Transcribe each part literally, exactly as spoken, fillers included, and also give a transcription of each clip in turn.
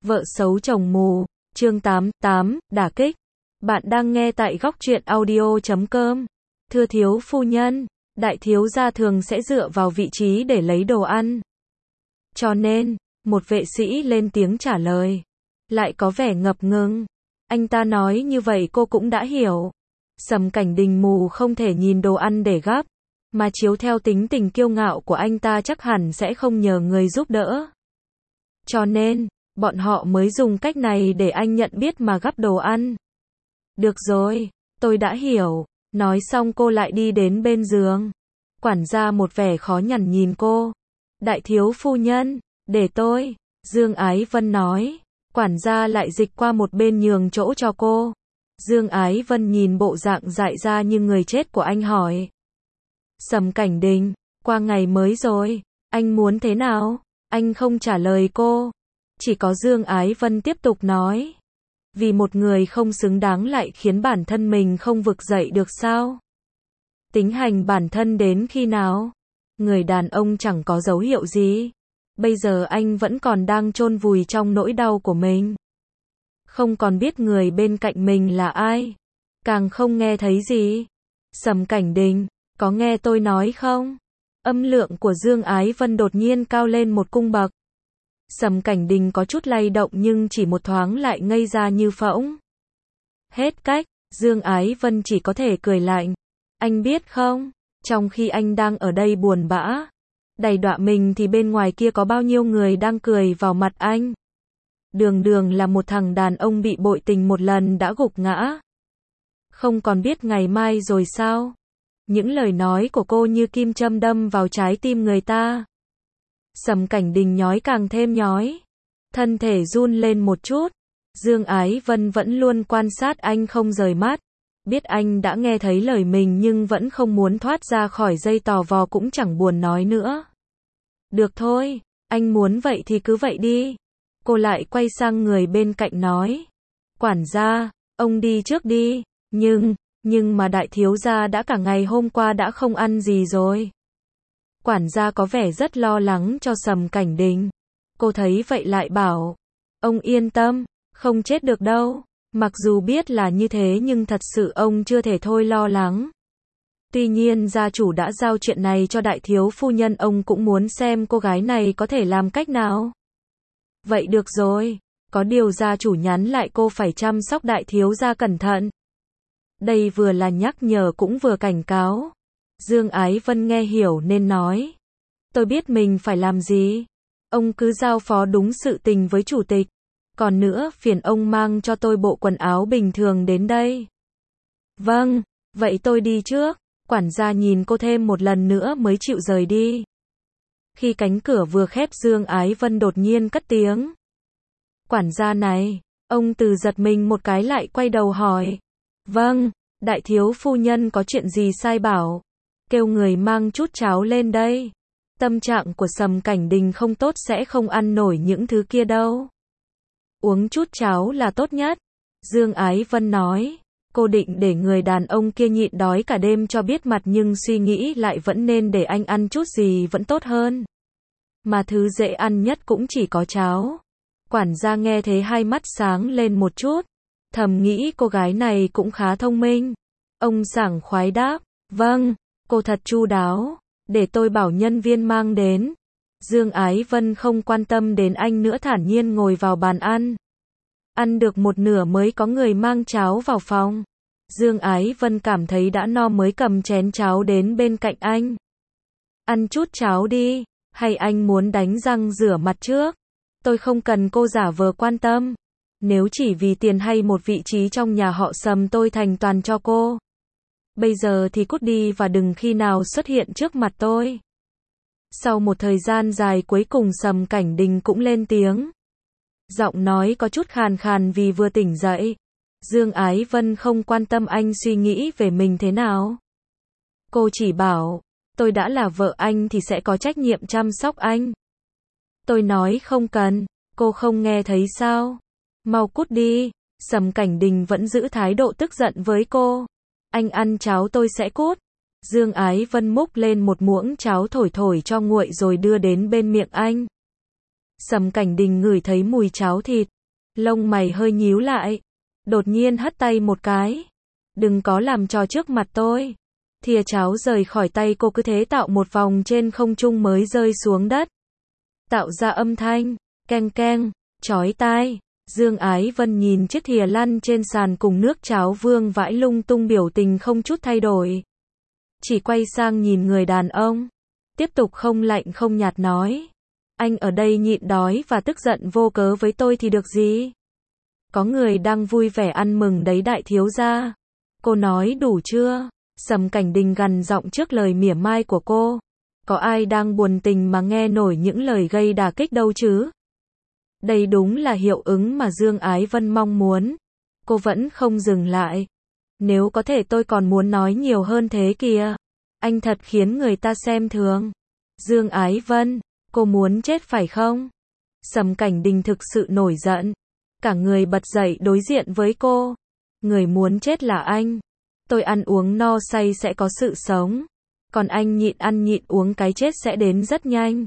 Vợ xấu chồng mù, chương tám, tám, đả kích. Bạn đang nghe tại góc truyện audio chấm com. Thưa thiếu phu nhân, đại thiếu gia thường sẽ dựa vào vị trí để lấy đồ ăn. Cho nên, một vệ sĩ lên tiếng trả lời. Lại có vẻ ngập ngừng. Anh ta nói như vậy cô cũng đã hiểu. Sầm Cảnh Đình mù không thể nhìn đồ ăn để gắp, mà chiếu theo tính tình kiêu ngạo của anh ta chắc hẳn sẽ không nhờ người giúp đỡ. Cho nên, bọn họ mới dùng cách này để anh nhận biết mà gắp đồ ăn. Được rồi, tôi đã hiểu. Nói xong cô lại đi đến bên giường. Quản gia một vẻ khó nhằn nhìn cô. Đại thiếu phu nhân, để tôi. Dương Ái Vân nói. Quản gia lại dịch qua một bên nhường chỗ cho cô. Dương Ái Vân nhìn bộ dạng dại ra như người chết của anh hỏi. Sầm Cảnh Đình, qua ngày mới rồi, anh muốn thế nào? Anh không trả lời cô. Chỉ có Dương Ái Vân tiếp tục nói. Vì một người không xứng đáng lại khiến bản thân mình không vực dậy được sao? Tính hành bản thân đến khi nào? Người đàn ông chẳng có dấu hiệu gì. Bây giờ anh vẫn còn đang chôn vùi trong nỗi đau của mình. Không còn biết người bên cạnh mình là ai. Càng không nghe thấy gì. Sầm Cảnh Đình, có nghe tôi nói không? Âm lượng của Dương Ái Vân đột nhiên cao lên một cung bậc. Sầm Cảnh Đình có chút lay động nhưng chỉ một thoáng lại ngây ra như phỗng. Hết cách, Dương Ái Vân chỉ có thể cười lạnh. Anh biết không, trong khi anh đang ở đây buồn bã, đầy đọa mình thì bên ngoài kia có bao nhiêu người đang cười vào mặt anh. Đường đường là một thằng đàn ông bị bội tình một lần đã gục ngã. Không còn biết ngày mai rồi sao? Những lời nói của cô như kim châm đâm vào trái tim người ta. Sầm Cảnh Đình nhói càng thêm nhói. Thân thể run lên một chút. Dương Ái Vân vẫn luôn quan sát anh không rời mắt. Biết anh đã nghe thấy lời mình nhưng vẫn không muốn thoát ra khỏi dây tò vò cũng chẳng buồn nói nữa. Được thôi, anh muốn vậy thì cứ vậy đi. Cô lại quay sang người bên cạnh nói. Quản gia, ông đi trước đi. Nhưng, nhưng mà đại thiếu gia đã cả ngày hôm qua đã không ăn gì rồi. Quản gia có vẻ rất lo lắng cho Sầm Cảnh Đình. Cô thấy vậy lại bảo. Ông yên tâm, không chết được đâu. Mặc dù biết là như thế nhưng thật sự ông chưa thể thôi lo lắng. Tuy nhiên gia chủ đã giao chuyện này cho đại thiếu phu nhân, ông cũng muốn xem cô gái này có thể làm cách nào. Vậy được rồi, có điều gia chủ nhắn lại cô phải chăm sóc đại thiếu gia cẩn thận. Đây vừa là nhắc nhở cũng vừa cảnh cáo. Dương Ái Vân nghe hiểu nên nói. Tôi biết mình phải làm gì. Ông cứ giao phó đúng sự tình với chủ tịch. Còn nữa, phiền ông mang cho tôi bộ quần áo bình thường đến đây. Vâng, vậy tôi đi trước. Quản gia nhìn cô thêm một lần nữa mới chịu rời đi. Khi cánh cửa vừa khép Dương Ái Vân đột nhiên cất tiếng. Quản gia này, ông từ giật mình một cái lại quay đầu hỏi. Vâng, đại thiếu phu nhân có chuyện gì sai bảo. Kêu người mang chút cháo lên đây. Tâm trạng của Sầm Cảnh Đình không tốt sẽ không ăn nổi những thứ kia đâu. Uống chút cháo là tốt nhất. Dương Ái Vân nói. Cô định để người đàn ông kia nhịn đói cả đêm cho biết mặt nhưng suy nghĩ lại vẫn nên để anh ăn chút gì vẫn tốt hơn. Mà thứ dễ ăn nhất cũng chỉ có cháo. Quản gia nghe thế hai mắt sáng lên một chút. Thầm nghĩ cô gái này cũng khá thông minh. Ông sảng khoái đáp. Vâng, cô thật chu đáo. Để tôi bảo nhân viên mang đến. Dương Ái Vân không quan tâm đến anh nữa, thản nhiên ngồi vào bàn ăn. Ăn được một nửa mới có người mang cháo vào phòng. Dương Ái Vân cảm thấy đã no mới cầm chén cháo đến bên cạnh anh. Ăn chút cháo đi, hay anh muốn đánh răng rửa mặt trước? Tôi không cần cô giả vờ quan tâm. Nếu chỉ vì tiền hay một vị trí trong nhà họ Sầm tôi thành toàn cho cô. Bây giờ thì cút đi và đừng khi nào xuất hiện trước mặt tôi. Sau một thời gian dài cuối cùng Sầm Cảnh Đình cũng lên tiếng. Giọng nói có chút khàn khàn vì vừa tỉnh dậy. Dương Ái Vân không quan tâm anh suy nghĩ về mình thế nào. Cô chỉ bảo, tôi đã là vợ anh thì sẽ có trách nhiệm chăm sóc anh. Tôi nói không cần, cô không nghe thấy sao? Mau cút đi. Sầm Cảnh Đình vẫn giữ thái độ tức giận với cô. Anh ăn cháo tôi sẽ cút. Dương Ái Vân múc lên một muỗng cháo thổi thổi cho nguội rồi đưa đến bên miệng anh. Sầm Cảnh Đình ngửi thấy mùi cháo thịt, Lông mày hơi nhíu lại. Đột nhiên hất tay một cái. Đừng có làm trò trước mặt tôi. Thìa cháo rời khỏi tay cô cứ thế tạo một vòng trên không trung mới rơi xuống đất. Tạo ra âm thanh, keng keng, chói tai. Dương Ái Vân nhìn chiếc thìa lăn trên sàn cùng nước cháo vương vãi lung tung, biểu tình không chút thay đổi. Chỉ quay sang nhìn người đàn ông. Tiếp tục không lạnh không nhạt nói. Anh ở đây nhịn đói và tức giận vô cớ với tôi thì được gì? Có người đang vui vẻ ăn mừng đấy đại thiếu gia. Cô nói đủ chưa? Sầm Cảnh Đình gằn giọng trước lời mỉa mai của cô. Có ai đang buồn tình mà nghe nổi những lời gây đả kích đâu chứ? Đây đúng là hiệu ứng mà Dương Ái Vân mong muốn. Cô vẫn không dừng lại. Nếu có thể tôi còn muốn nói nhiều hơn thế kìa. Anh thật khiến người ta xem thường. Dương Ái Vân, cô muốn chết phải không? Sầm Cảnh Đình thực sự nổi giận. Cả người bật dậy đối diện với cô. Người muốn chết là anh. Tôi ăn uống no say sẽ có sự sống. Còn anh nhịn ăn nhịn uống cái chết sẽ đến rất nhanh.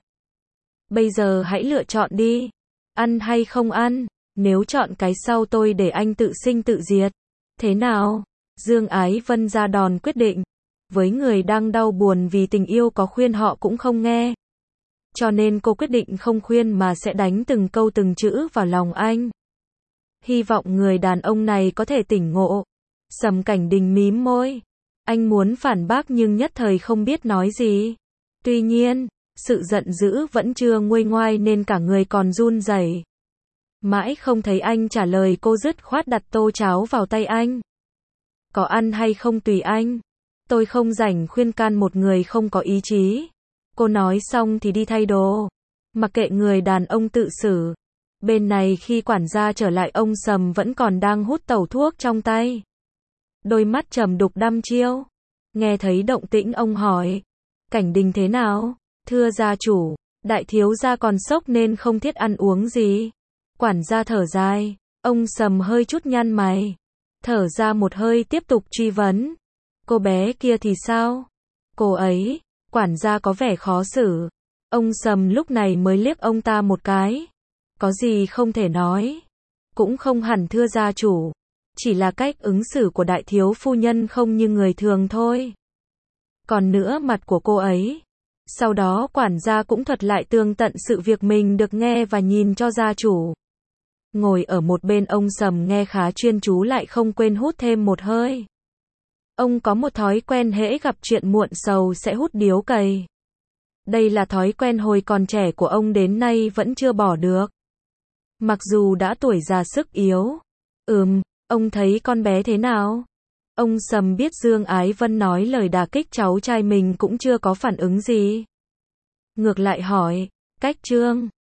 Bây giờ hãy lựa chọn đi. Ăn hay không ăn. Nếu chọn cái sau tôi để anh tự sinh tự diệt. Thế nào? Dương Ái Vân ra đòn quyết định. Với người đang đau buồn vì tình yêu có khuyên họ cũng không nghe. Cho nên cô quyết định không khuyên mà sẽ đánh từng câu từng chữ vào lòng anh. Hy vọng người đàn ông này có thể tỉnh ngộ. Sầm Cảnh Đình mím môi. Anh muốn phản bác nhưng nhất thời không biết nói gì. Tuy nhiên, sự giận dữ vẫn chưa nguôi ngoai nên cả người còn run rẩy. Mãi không thấy anh trả lời, cô dứt khoát đặt tô cháo vào tay anh. Có ăn hay không tùy anh. Tôi không rảnh khuyên can một người không có ý chí. Cô nói xong thì đi thay đồ. Mặc kệ người đàn ông tự xử. Bên này khi quản gia trở lại, ông Sầm vẫn còn đang hút tẩu thuốc trong tay. Đôi mắt trầm đục đăm chiêu. Nghe thấy động tĩnh ông hỏi. Cảnh Đình thế nào? Thưa gia chủ, đại thiếu gia còn sốc nên không thiết ăn uống gì. Quản gia thở dài. Ông Sầm hơi chút nhăn mày. Thở ra một hơi tiếp tục truy vấn. Cô bé kia thì sao? Cô ấy, quản gia có vẻ khó xử. Ông Sầm lúc này mới liếc ông ta một cái. Có gì không thể nói. Cũng không hẳn thưa gia chủ. Chỉ là cách ứng xử của đại thiếu phu nhân không như người thường thôi. Còn nữa mặt của cô ấy. Sau đó quản gia cũng thuật lại tường tận sự việc mình được nghe và nhìn cho gia chủ. Ngồi ở một bên, ông Sầm nghe khá chuyên chú lại không quên hút thêm một hơi. Ông có một thói quen hễ gặp chuyện muộn sầu sẽ hút điếu cày. Đây là thói quen hồi còn trẻ của ông đến nay vẫn chưa bỏ được. Mặc dù đã tuổi già sức yếu. Ừm, ông thấy con bé thế nào? Ông Sầm biết Dương Ái Vân nói lời đả kích cháu trai mình cũng chưa có phản ứng gì. Ngược lại hỏi, Cách Trương,